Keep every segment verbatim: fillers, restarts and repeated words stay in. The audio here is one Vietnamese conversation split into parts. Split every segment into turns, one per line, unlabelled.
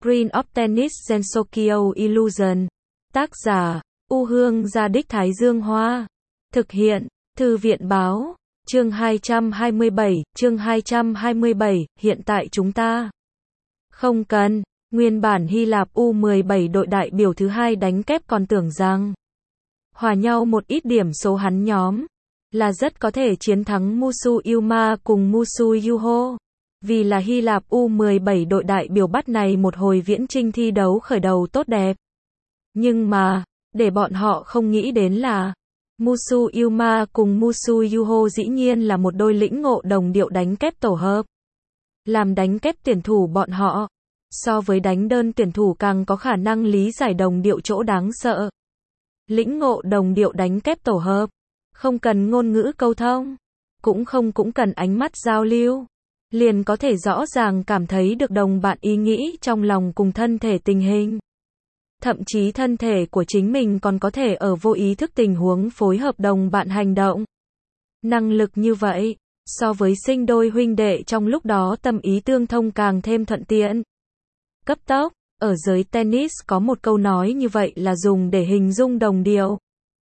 Screen of Tennis Sensokyo Illusion. Tác giả, U Hương Gia Đích Thái Dương Hoa. Thực hiện, Thư viện Báo. Chương hai trăm hai mươi bảy, chương hai trăm hai mươi bảy, hiện tại chúng ta không cần. Nguyên bản Hy Lạp U mười bảy đội đại biểu thứ hai đánh kép còn tưởng rằng hòa nhau một ít điểm số hắn nhóm là rất có thể chiến thắng Musu Yuma cùng Musu Yuho. Vì là Hy Lạp U mười bảy đội đại biểu bắt này một hồi viễn chinh thi đấu khởi đầu tốt đẹp. Nhưng mà, để bọn họ không nghĩ đến là Musu Yuma cùng Musu Yuho dĩ nhiên là một đôi lĩnh ngộ đồng điệu đánh kép tổ hợp. Làm đánh kép tuyển thủ bọn họ, so với đánh đơn tuyển thủ càng có khả năng lý giải đồng điệu chỗ đáng sợ. Lĩnh ngộ đồng điệu đánh kép tổ hợp, không cần ngôn ngữ câu thông, cũng không cũng cần ánh mắt giao lưu, liền có thể rõ ràng cảm thấy được đồng bạn ý nghĩ trong lòng cùng thân thể tình hình. Thậm chí thân thể của chính mình còn có thể ở vô ý thức tình huống phối hợp đồng bạn hành động. Năng lực như vậy, so với sinh đôi huynh đệ trong lúc đó tâm ý tương thông càng thêm thuận tiện. Cấp tốc, ở giới tennis có một câu nói như vậy là dùng để hình dung đồng điệu.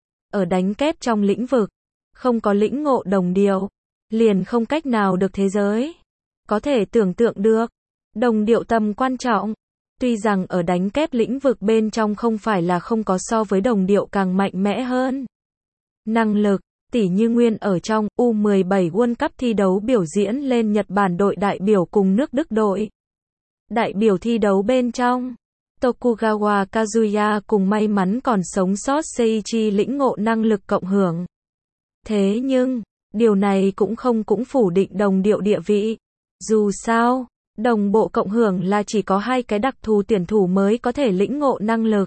Ở đánh kép trong lĩnh vực, không có lĩnh ngộ đồng điệu, liền không cách nào được thế giới. Có thể tưởng tượng được, đồng điệu tầm quan trọng. Tuy rằng ở đánh kép lĩnh vực bên trong không phải là không có so với đồng điệu càng mạnh mẽ hơn. Năng lực, tỉ như nguyên ở trong U mười bảy World Cup thi đấu biểu diễn lên Nhật Bản đội đại biểu cùng nước Đức đội đại biểu thi đấu bên trong, Tokugawa Kazuya cùng may mắn còn sống sót Seiichi lĩnh ngộ năng lực cộng hưởng. Thế nhưng, điều này cũng không cũng phủ định đồng điệu địa vị. Dù sao, đồng bộ cộng hưởng là chỉ có hai cái đặc thù tuyển thủ mới có thể lĩnh ngộ năng lực.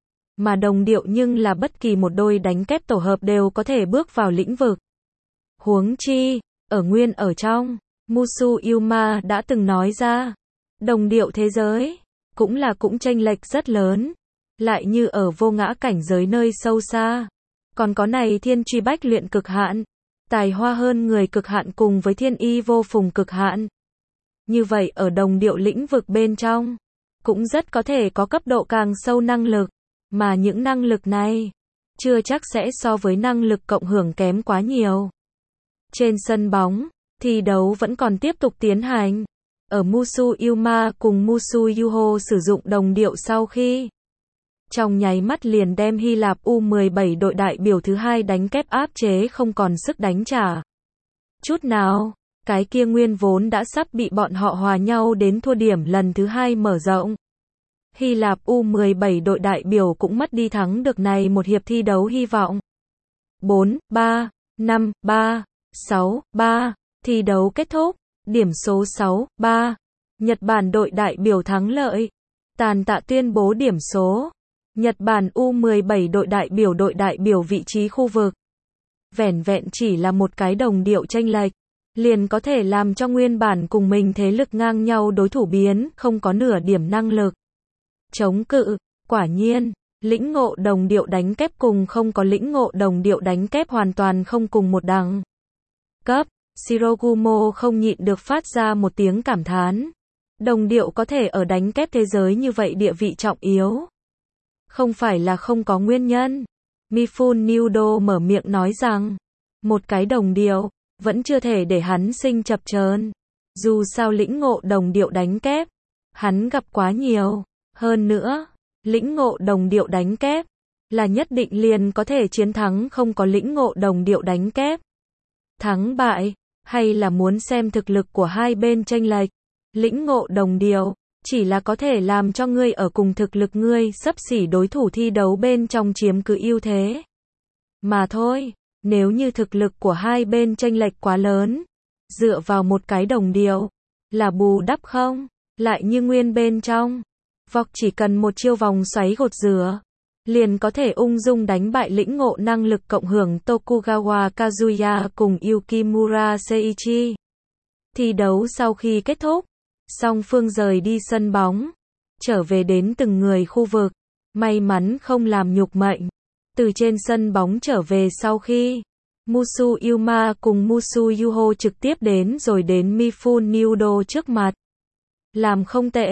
Mà đồng điệu nhưng là bất kỳ một đôi đánh kép tổ hợp đều có thể bước vào lĩnh vực. Huống chi, ở nguyên ở trong, Musu Yuma đã từng nói ra, đồng điệu thế giới, cũng là cũng chênh lệch rất lớn. Lại như ở vô ngã cảnh giới nơi sâu xa, còn có này thiên truy bách luyện cực hạn, tài hoa hơn người cực hạn cùng với thiên y vô phùng cực hạn. Như vậy ở đồng điệu lĩnh vực bên trong, cũng rất có thể có cấp độ càng sâu năng lực, mà những năng lực này, chưa chắc sẽ so với năng lực cộng hưởng kém quá nhiều. Trên sân bóng, thi đấu vẫn còn tiếp tục tiến hành. Ở Musu Yuma cùng Musu Yuho sử dụng đồng điệu sau khi trong nháy mắt liền đem Hy Lạp U mười bảy đội đại biểu thứ hai đánh kép áp chế không còn sức đánh trả chút nào. Cái kia nguyên vốn đã sắp bị bọn họ hòa nhau đến thua điểm lần thứ hai mở rộng. Hy Lạp U mười bảy đội đại biểu cũng mất đi thắng được này một hiệp thi đấu hy vọng. bốn, ba, năm, ba, sáu, ba, thi đấu kết thúc, điểm số sáu, ba. Nhật Bản đội đại biểu thắng lợi. Tàn tạ tuyên bố điểm số. Nhật Bản U mười bảy đội đại biểu đội đại biểu vị trí khu vực. Vẻn vẹn chỉ là một cái đồng điệu chênh lệch, liền có thể làm cho nguyên bản cùng mình thế lực ngang nhau đối thủ biến không có nửa điểm năng lực chống cự. Quả nhiên, lĩnh ngộ đồng điệu đánh kép cùng không có lĩnh ngộ đồng điệu đánh kép hoàn toàn không cùng một đẳng cấp. Shirogumo không nhịn được phát ra một tiếng cảm thán. Đồng điệu có thể ở đánh kép thế giới như vậy địa vị trọng yếu, không phải là không có nguyên nhân. Mifune Nudo mở miệng nói rằng, một cái đồng điệu vẫn chưa thể để hắn sinh chập chờn. Dù sao lĩnh ngộ đồng điệu đánh kép, hắn gặp quá nhiều. Hơn nữa, lĩnh ngộ đồng điệu đánh kép là nhất định liền có thể chiến thắng không có lĩnh ngộ đồng điệu đánh kép. Thắng bại, hay là muốn xem thực lực của hai bên chênh lệch. Lĩnh ngộ đồng điệu chỉ là có thể làm cho ngươi ở cùng thực lực ngươi xấp xỉ đối thủ thi đấu bên trong chiếm cứ ưu thế mà thôi. Nếu như thực lực của hai bên chênh lệch quá lớn, dựa vào một cái đồng điệu là bù đắp không. Lại như nguyên bên trong, vọc chỉ cần một chiêu vòng xoáy gột rửa, liền có thể ung dung đánh bại lĩnh ngộ năng lực cộng hưởng Tokugawa Kazuya cùng Yukimura Seiichi. Thi đấu sau khi kết thúc, song phương rời đi sân bóng, trở về đến từng người khu vực, may mắn không làm nhục mệnh. Từ trên sân bóng trở về sau khi Musu Yuma cùng Musu Yuho trực tiếp đến rồi đến Mifune Nudo trước mặt. Làm không tệ,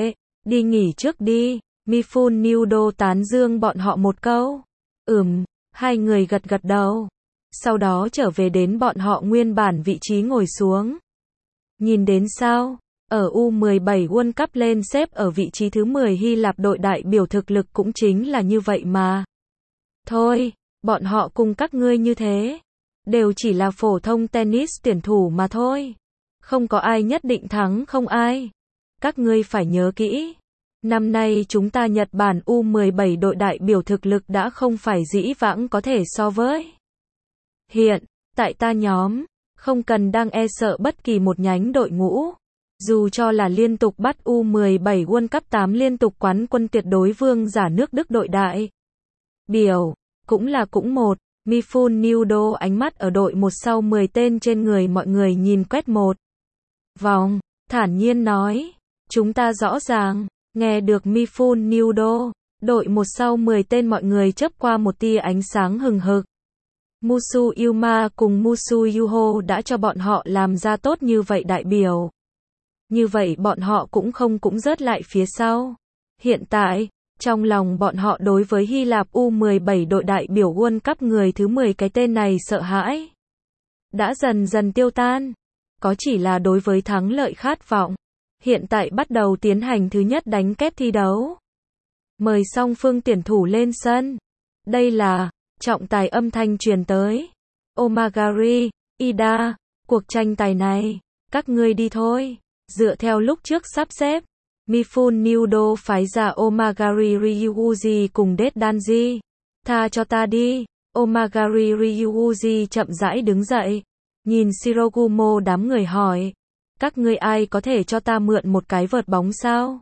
Đi nghỉ trước đi, Mifun Nudo tán dương bọn họ một câu. Ừm, hai người gật gật đầu. Sau đó trở về đến bọn họ nguyên bản vị trí ngồi xuống. Nhìn đến sao? Ở U mười bảy World Cup lên xếp ở vị trí thứ mười Hy Lạp đội đại biểu thực lực cũng chính là như vậy mà. Thôi, bọn họ cùng các ngươi như thế. Đều chỉ là phổ thông tennis tuyển thủ mà thôi. Không có ai nhất định thắng không ai. Các ngươi phải nhớ kỹ. Năm nay chúng ta Nhật Bản U mười bảy đội đại biểu thực lực đã không phải dĩ vãng có thể so với. Hiện, tại ta nhóm, không cần đang e sợ bất kỳ một nhánh đội ngũ. Dù cho là liên tục bắt U mười bảy World Cup tám liên tục quán quân tuyệt đối vương giả nước Đức đội đại biểu, cũng là cũng một. Mifun Nudo ánh mắt ở đội một sau mười tên trên người mọi người nhìn quét một vòng, thản nhiên nói, chúng ta rõ ràng. Nghe được Mifun Nudo, đội một sau mười tên mọi người chớp qua một tia ánh sáng hừng hực. Musu Yuma cùng Musu Yuho đã cho bọn họ làm ra tốt như vậy đại biểu. Như vậy bọn họ cũng không cũng rớt lại phía sau. Hiện tại, trong lòng bọn họ đối với Hy Lạp U mười bảy đội đại biểu World Cup người thứ mười cái tên này sợ hãi. Đã dần dần tiêu tan. Có chỉ là đối với thắng lợi khát vọng. Hiện tại bắt đầu tiến hành thứ nhất đánh kép thi đấu. Mời song phương tuyển thủ lên sân. Đây là trọng tài âm thanh truyền tới. Omagari, Ida, cuộc tranh tài này, các ngươi đi thôi. Dựa theo lúc trước sắp xếp, Mifun Nudo phái ra Omagari Ryuuji cùng Det Danji. Tha cho ta đi. Omagari Ryuuji chậm rãi đứng dậy. Nhìn Shirogumo đám người hỏi. Các ngươi ai có thể cho ta mượn một cái vợt bóng sao?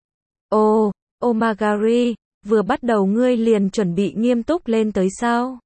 Ồ, Omagari, vừa bắt đầu ngươi liền chuẩn bị nghiêm túc lên tới sao?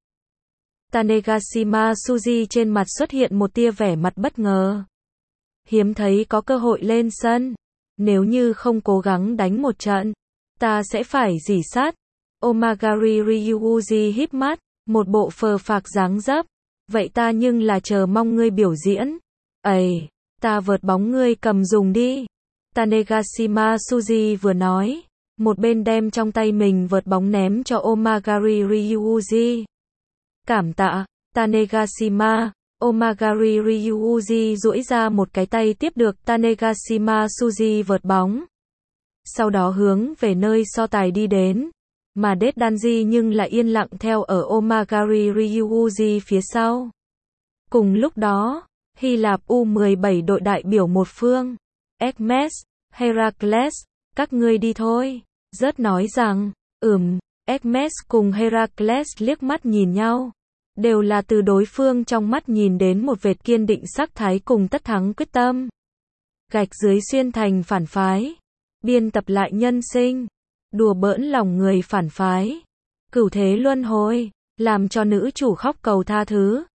Tanegashima Suji trên mặt xuất hiện một tia vẻ mặt bất ngờ. Hiếm thấy có cơ hội lên sân. Nếu như không cố gắng đánh một trận, ta sẽ phải rỉ sát. Omagari Ryuuji híp mắt, một bộ phờ phạc dáng dấp. Vậy ta nhưng là chờ mong ngươi biểu diễn. Ây, ta vợt bóng ngươi cầm dùng đi. Tanegashima Suji vừa nói, một bên đem trong tay mình vợt bóng ném cho Omagari Ryuuji. Cảm tạ, Tanegashima. Omagari Ryuuji duỗi ra một cái tay tiếp được Tanegashima Suji vợt bóng. Sau đó hướng về nơi so tài đi đến. Mà Det Danji nhưng lại yên lặng theo ở Omagari Ryuuji phía sau. Cùng lúc đó, Hy Lạp U mười bảy đội đại biểu một phương. Hermes, Herakles, các ngươi đi thôi. Rất nói rằng, ừm, Hermes cùng Herakles liếc mắt nhìn nhau. Đều là từ đối phương trong mắt nhìn đến một vệt kiên định sắc thái cùng tất thắng quyết tâm. Gạch dưới xuyên thành phản phái. Biên tập lại nhân sinh. Đùa bỡn lòng người phản phái. Cửu thế luân hồi. Làm cho nữ chủ khóc cầu tha thứ.